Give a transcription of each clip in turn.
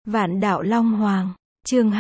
Vạn đạo Long Hoàng, chương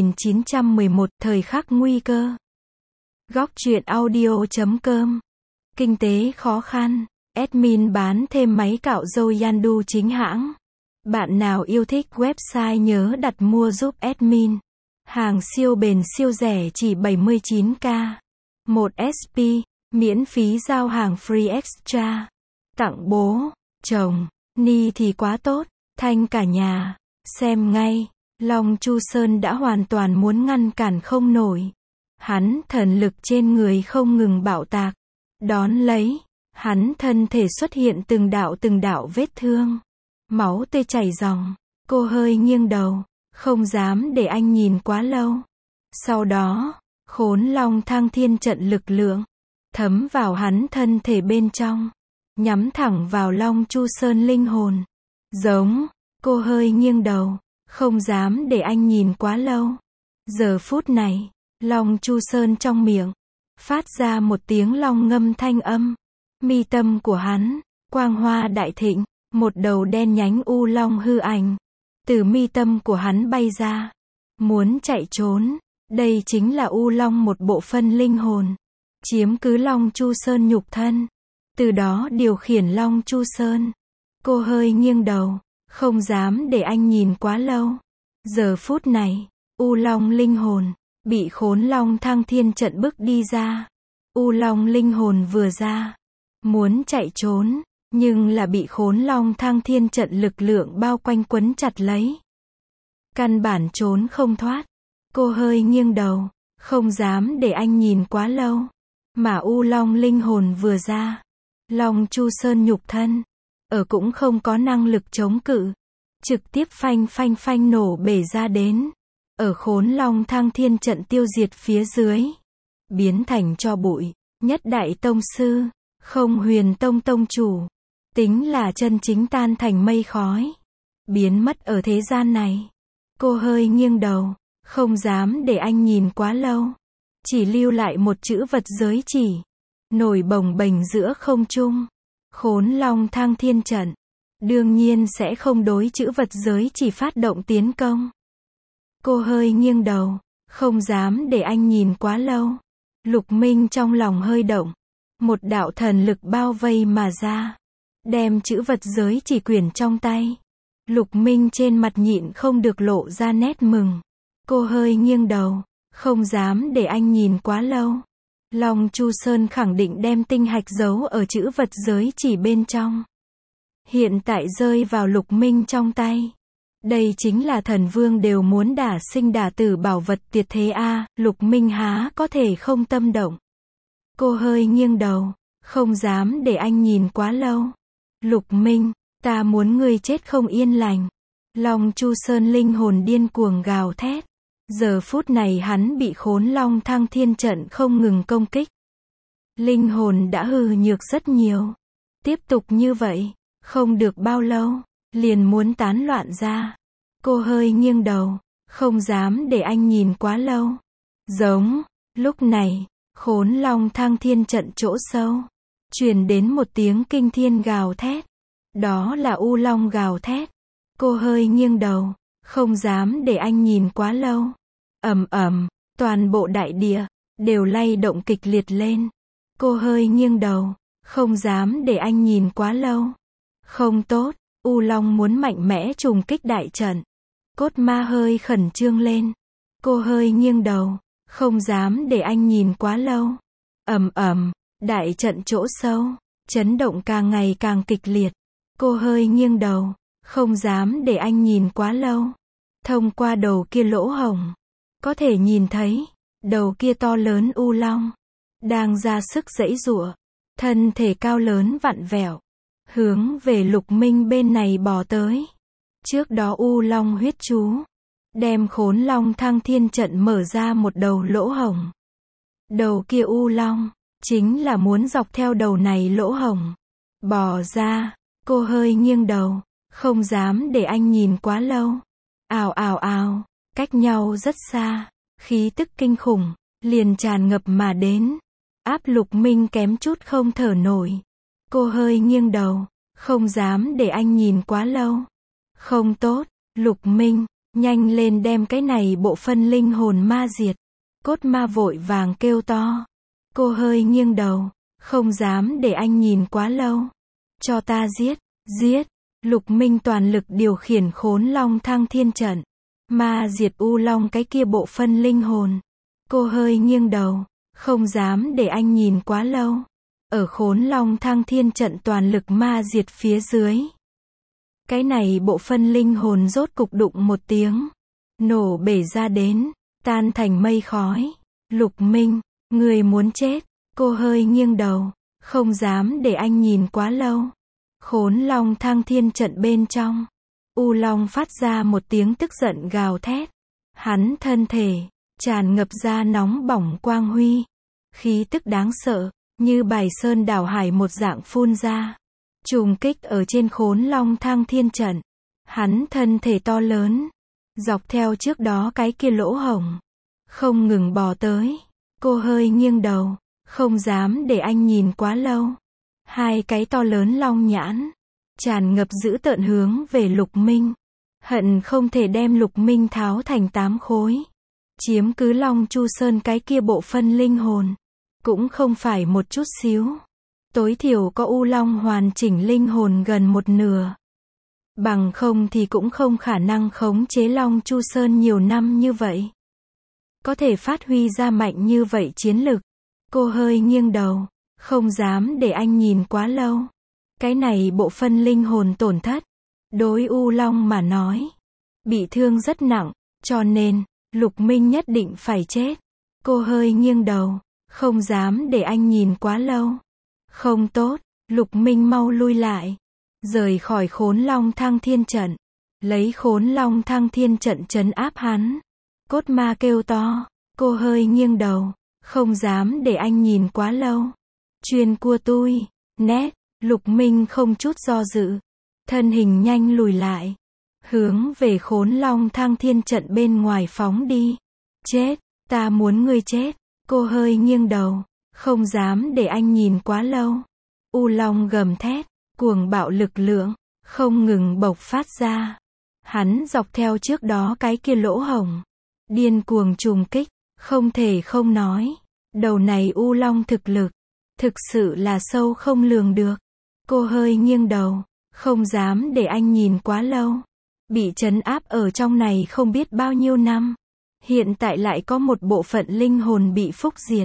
2911, thời khắc nguy cơ. Góc truyện audio.com. Kinh tế khó khăn, admin bán thêm máy cạo râu Yandu chính hãng. Bạn nào yêu thích website nhớ đặt mua giúp admin. Hàng siêu bền siêu rẻ chỉ 79k. 1 SP, miễn phí giao hàng free extra. Tặng bố, chồng, Ni thì quá tốt, thanh cả nhà. Xem ngay, Long Chu Sơn đã hoàn toàn muốn ngăn cản không nổi. Hắn thần lực trên người không ngừng bạo tạc. Đón lấy, hắn thân thể xuất hiện từng đạo vết thương. Máu tươi chảy ròng. Cô hơi nghiêng đầu, không dám để anh nhìn quá lâu. Sau đó, Khốn Long Thăng Thiên trận lực lượng thấm vào hắn thân thể bên trong, nhắm thẳng vào Long Chu Sơn linh hồn. Giống, cô hơi nghiêng đầu, không dám để anh nhìn quá lâu. Giờ phút này, Long Chu Sơn trong miệng phát ra một tiếng long ngâm thanh âm. Mi tâm của hắn, quang hoa đại thịnh, một đầu đen nhánh u long hư ảnh từ mi tâm của hắn bay ra, muốn chạy trốn. Đây chính là u long một bộ phận linh hồn, chiếm cứ Long Chu Sơn nhục thân, từ đó điều khiển Long Chu Sơn. Cô hơi nghiêng đầu, không dám để anh nhìn quá lâu. Giờ phút này, u long linh hồn bị Khốn Long Thăng Thiên trận bức đi ra. U long linh hồn vừa ra, muốn chạy trốn, nhưng là bị Khốn Long Thăng Thiên trận lực lượng bao quanh quấn chặt lấy. Căn bản trốn không thoát. Cô hơi nghiêng đầu, không dám để anh nhìn quá lâu. Mà u long linh hồn vừa ra, Long Chu Sơn nhục thân cũng không có năng lực chống cự, trực tiếp phanh nổ bể ra đến. Ở Khốn Long Thăng Thiên trận tiêu diệt phía dưới, biến thành tro bụi. Nhất đại tông sư, Không Huyền Tông tông chủ, tính là chân chính tan thành mây khói, biến mất ở thế gian này. Cô hơi nghiêng đầu, không dám để anh nhìn quá lâu, chỉ lưu lại một chữ vật giới chỉ, nổi bồng bềnh giữa không trung. Khốn Long Thăng Thiên trận, đương nhiên sẽ không đối chữ vật giới chỉ phát động tiến công. Cô hơi nghiêng đầu, không dám để anh nhìn quá lâu. Lục Minh trong lòng hơi động, một đạo thần lực bao vây mà ra, đem chữ vật giới chỉ quyển trong tay. Lục Minh trên mặt nhịn không được lộ ra nét mừng. Cô hơi nghiêng đầu, không dám để anh nhìn quá lâu. Long Chu Sơn khẳng định đem tinh hạch giấu ở chữ vật giới chỉ bên trong, hiện tại rơi vào Lục Minh trong tay. Đây chính là thần vương đều muốn đả sinh đả tử bảo vật tuyệt thế a. Lục Minh há có thể không tâm động. Cô hơi nghiêng đầu, không dám để anh nhìn quá lâu. Lục Minh, ta muốn ngươi chết không yên lành. Long Chu Sơn linh hồn điên cuồng gào thét. Giờ phút này hắn bị Khốn Long Thăng Thiên trận không ngừng công kích. Linh hồn đã hư nhược rất nhiều. Tiếp tục như vậy, không được bao lâu, liền muốn tán loạn ra. Cô hơi nghiêng đầu, không dám để anh nhìn quá lâu. Giống, lúc này, Khốn Long Thăng Thiên trận chỗ sâu, truyền đến một tiếng kinh thiên gào thét. Đó là u long gào thét. Cô hơi nghiêng đầu, không dám để anh nhìn quá lâu. Ầm ầm, toàn bộ đại địa đều lay động kịch liệt lên. Cô hơi nghiêng đầu, không dám để anh nhìn quá lâu. Không tốt, u long muốn mạnh mẽ trùng kích đại trận. Cốt ma hơi khẩn trương lên. Cô hơi nghiêng đầu, không dám để anh nhìn quá lâu. Ầm ầm, đại trận chỗ sâu, chấn động càng ngày càng kịch liệt. Cô hơi nghiêng đầu, không dám để anh nhìn quá lâu. Thông qua đầu kia lỗ hổng, có thể nhìn thấy, đầu kia to lớn u long, đang ra sức giãy giụa, thân thể cao lớn vặn vẹo, hướng về Lục Minh bên này bò tới. Trước đó u long huyết chú, đem Khốn Long Thăng Thiên trận mở ra một đầu lỗ hổng. Đầu kia u long, chính là muốn dọc theo đầu này lỗ hổng, bò ra. Cô hơi nghiêng đầu, không dám để anh nhìn quá lâu. Ào ào ào, cách nhau rất xa, khí tức kinh khủng liền tràn ngập mà đến, áp Lục Minh kém chút không thở nổi. Cô hơi nghiêng đầu, không dám để anh nhìn quá lâu. Không tốt, Lục Minh, Nhanh lên đem cái này bộ phân linh hồn ma diệt. Cốt ma vội vàng kêu to. Cô hơi nghiêng đầu. Không dám để anh nhìn quá lâu. Cho ta giết, giết. Lục Minh toàn lực điều khiển Khốn Long Thăng Thiên trận. Ma diệt U Long cái kia bộ phân linh hồn. Cô hơi nghiêng đầu. Không dám để anh nhìn quá lâu. Ở Khốn Long Thăng Thiên trận toàn lực ma diệt phía dưới. Cái này bộ phân linh hồn rốt cục đụng một tiếng. Nổ bể ra đến. Tan thành mây khói. Lục Minh, người muốn chết. Cô hơi nghiêng đầu. Không dám để anh nhìn quá lâu. Khốn Long Thăng Thiên trận bên trong. U Long phát ra một tiếng tức giận gào thét. Hắn thân thể tràn ngập ra nóng bỏng quang huy. Khí tức đáng sợ, như bài sơn đảo hải một dạng phun ra. Trùng kích ở trên Khốn Long Thăng Thiên trận. Hắn thân thể to lớn. Dọc theo trước đó cái kia lỗ hổng. Không ngừng bò tới. Cô hơi nghiêng đầu. Không dám để anh nhìn quá lâu. Hai cái to lớn long nhãn. Tràn ngập dữ tợn hướng về Lục Minh. Hận không thể đem Lục Minh tháo thành 8 khối. Chiếm cứ Long Chu Sơn cái kia bộ phân linh hồn. Cũng không phải một chút xíu. Tối thiểu có U Long hoàn chỉnh linh hồn gần một nửa. Bằng không thì cũng không khả năng khống chế Long Chu Sơn nhiều năm như vậy. Có thể phát huy ra mạnh như vậy chiến lực. Cô hơi nghiêng đầu. Không dám để anh nhìn quá lâu. Cái này bộ phân linh hồn tổn thất. Đối U Long mà nói. Bị thương rất nặng. Cho nên, Lục Minh nhất định phải chết. Cô hơi nghiêng đầu. Không dám để anh nhìn quá lâu. Không tốt. Lục Minh mau lui lại. Rời khỏi Khốn Long Thăng Thiên trận. Lấy Khốn Long Thăng Thiên trận trấn áp hắn. Cốt ma kêu to. Cô hơi nghiêng đầu. Không dám để anh nhìn quá lâu. Chuyên cua tui. Nét. Lục Minh không chút do dự. Thân hình nhanh lùi lại. Hướng về Khốn Long Thăng Thiên trận bên ngoài phóng đi. Chết. Ta muốn ngươi chết. Cô hơi nghiêng đầu. Không dám để anh nhìn quá lâu. U Long gầm thét. Cuồng bạo lực lượng. Không ngừng bộc phát ra. Hắn dọc theo trước đó cái kia lỗ hổng. Điên cuồng trùng kích. Không thể không nói. Đầu này U Long thực lực. Thực sự là sâu không lường được. Cô hơi nghiêng đầu. Không dám để anh nhìn quá lâu. Bị trấn áp ở trong này không biết bao nhiêu năm. Hiện tại lại có một bộ phận linh hồn bị phúc diệt.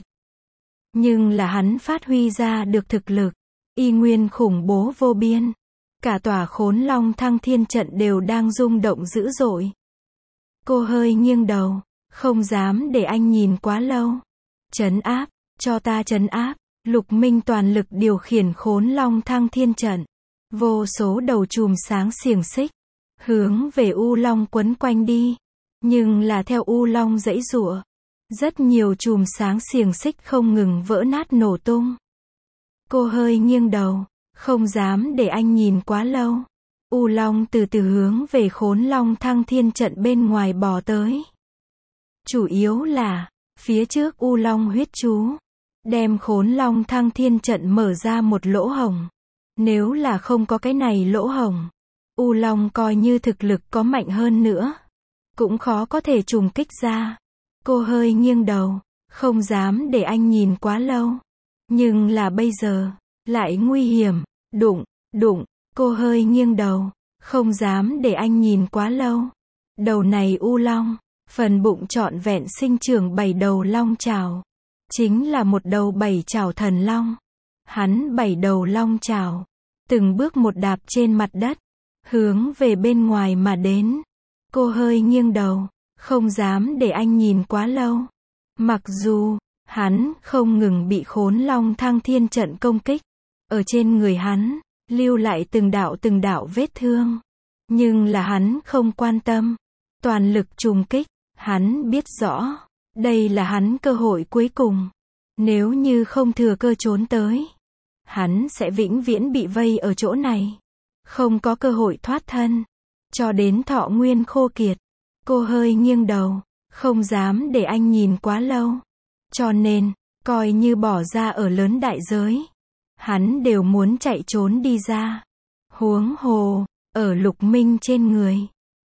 Nhưng là hắn phát huy ra được thực lực. Y nguyên khủng bố vô biên. Cả tòa Khốn Long Thăng Thiên trận đều đang rung động dữ dội. Cô hơi nghiêng đầu. Không dám để anh nhìn quá lâu. Trấn áp. Cho ta trấn áp. Lục Minh toàn lực điều khiển Khốn Long Thăng Thiên trận. Vô số đầu chùm sáng xiềng xích. Hướng về U Long quấn quanh đi. Nhưng là theo U Long giãy giụa. Rất nhiều chùm sáng xiềng xích không ngừng vỡ nát nổ tung. Cô hơi nghiêng đầu. Không dám để anh nhìn quá lâu. U Long từ từ hướng về Khốn Long Thăng Thiên trận bên ngoài bò tới. Chủ yếu là, phía trước U Long huyết chú. Đem Khốn Long Thăng Thiên trận mở ra một lỗ hổng. Nếu là không có cái này lỗ hổng. U Long coi như thực lực có mạnh hơn nữa. Cũng khó có thể trùng kích ra. Cô hơi nghiêng đầu. Không dám để anh nhìn quá lâu. Nhưng là bây giờ. Lại nguy hiểm. Đụng. Cô hơi nghiêng đầu. Không dám để anh nhìn quá lâu. Đầu này U Long. Phần bụng trọn vẹn sinh trưởng 7 đầu long chảo. Chính là một đầu 7 chảo thần long. Hắn 7 đầu long chảo. Từng bước một đạp trên mặt đất. Hướng về bên ngoài mà đến. Cô hơi nghiêng đầu. Không dám để anh nhìn quá lâu. Mặc dù, hắn không ngừng bị Khốn Long Thăng Thiên trận công kích. Ở trên người hắn, lưu lại từng đạo vết thương. Nhưng là hắn không quan tâm. Toàn lực trùng kích. Hắn biết rõ. Đây là hắn cơ hội cuối cùng. Nếu như không thừa cơ trốn tới. Hắn sẽ vĩnh viễn bị vây ở chỗ này. Không có cơ hội thoát thân. Cho đến thọ nguyên khô kiệt. Cô hơi nghiêng đầu. Không dám để anh nhìn quá lâu. Cho nên, coi như bỏ ra ở lớn đại giới. Hắn đều muốn chạy trốn đi ra. Huống hồ, ở Lục Minh trên người.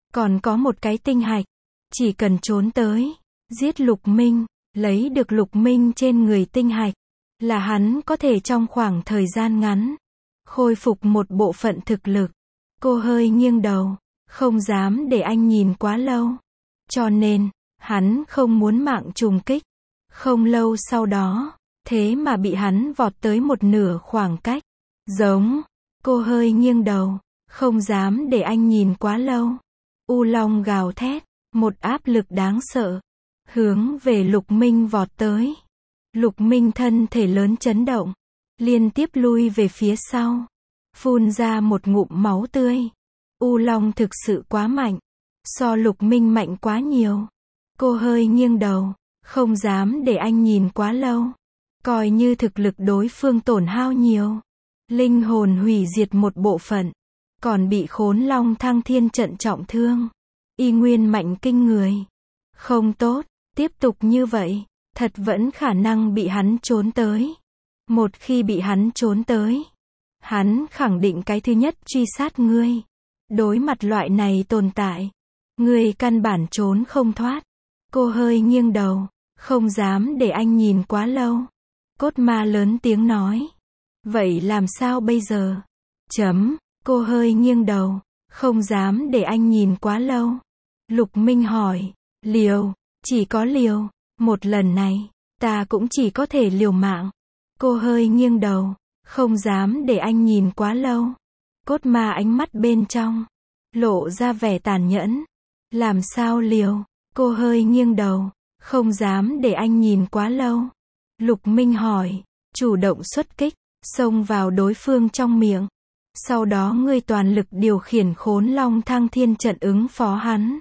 Còn có một cái tinh hạch. Chỉ cần trốn tới, giết Lục Minh, lấy được Lục Minh trên người tinh hạch, là hắn có thể trong khoảng thời gian ngắn, khôi phục một bộ phận thực lực. Cô hơi nghiêng đầu, không dám để anh nhìn quá lâu. Cho nên, hắn không muốn mạng trùng kích. Không lâu sau đó, thế mà bị hắn vọt tới một nửa khoảng cách. Giống, cô hơi nghiêng đầu, không dám để anh nhìn quá lâu. U Long gào thét, một áp lực đáng sợ, hướng về Lục Minh vọt tới. Lục Minh thân thể lớn chấn động, liên tiếp lui về phía sau, phun ra một ngụm máu tươi. U Long thực sự quá mạnh, so Lục Minh mạnh quá nhiều. Cô hơi nghiêng đầu, không dám để anh nhìn quá lâu. Coi như thực lực đối phương tổn hao nhiều, linh hồn hủy diệt một bộ phận, còn bị Khốn Long Thăng Thiên trận trọng thương, y nguyên mạnh kinh người. Không tốt, tiếp tục như vậy, thật vẫn khả năng bị hắn trốn tới. Một khi bị hắn trốn tới, hắn khẳng định cái thứ nhất truy sát ngươi. Đối mặt loại này tồn tại, ngươi căn bản trốn không thoát. Cô hơi nghiêng đầu, không dám để anh nhìn quá lâu. Cốt ma lớn tiếng nói. Vậy làm sao bây giờ? Cô hơi nghiêng đầu, không dám để anh nhìn quá lâu. Lục Minh hỏi, liều, chỉ có liều, một lần này, ta cũng chỉ có thể liều mạng. Cô hơi nghiêng đầu, không dám để anh nhìn quá lâu. Cốt ma ánh mắt bên trong, lộ ra vẻ tàn nhẫn. Làm sao liều? Cô hơi nghiêng đầu, không dám để anh nhìn quá lâu. Lục Minh hỏi, chủ động xuất kích, xông vào đối phương trong miệng. Sau đó ngươi toàn lực điều khiển Khốn Long Thăng Thiên trận ứng phó hắn.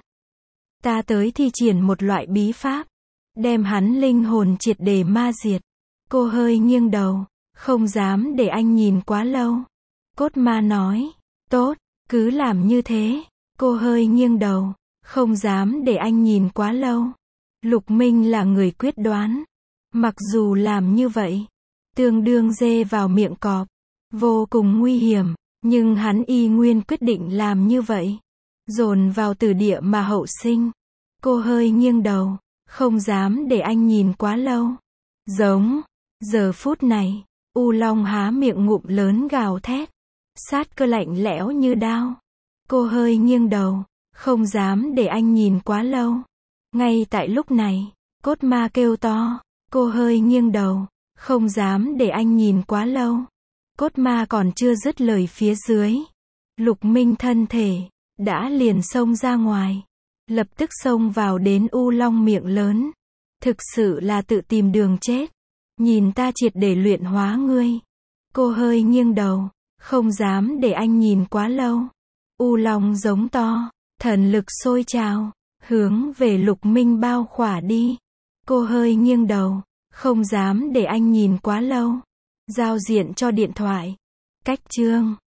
Ta tới thi triển một loại bí pháp, đem hắn linh hồn triệt để ma diệt. Cô hơi nghiêng đầu, không dám để anh nhìn quá lâu. Cốt ma nói, tốt, cứ làm như thế. Cô hơi nghiêng đầu, không dám để anh nhìn quá lâu. Lục Minh là người quyết đoán. Mặc dù làm như vậy, tương đương dê vào miệng cọp, vô cùng nguy hiểm, nhưng hắn y nguyên quyết định làm như vậy. Dồn vào tử địa mà hậu sinh. Cô hơi nghiêng đầu, không dám để anh nhìn quá lâu. Giống, giờ phút này, U Long há miệng ngụm lớn gào thét, sát cơ lạnh lẽo như đao. Cô hơi nghiêng đầu, không dám để anh nhìn quá lâu. Ngay tại lúc này, cốt ma kêu to. Cô hơi nghiêng đầu, không dám để anh nhìn quá lâu. Cốt ma còn chưa dứt lời phía dưới, Lục Minh thân thể đã liền xông ra ngoài, lập tức xông vào đến U Long miệng lớn. Thực sự là tự tìm đường chết. Nhìn ta triệt để luyện hóa ngươi. Cô hơi nghiêng đầu, không dám để anh nhìn quá lâu. U Long giống to, thần lực sôi trào, hướng về Lục Minh bao khỏa đi. Cô hơi nghiêng đầu, không dám để anh nhìn quá lâu. Giao diện cho điện thoại. Cách chương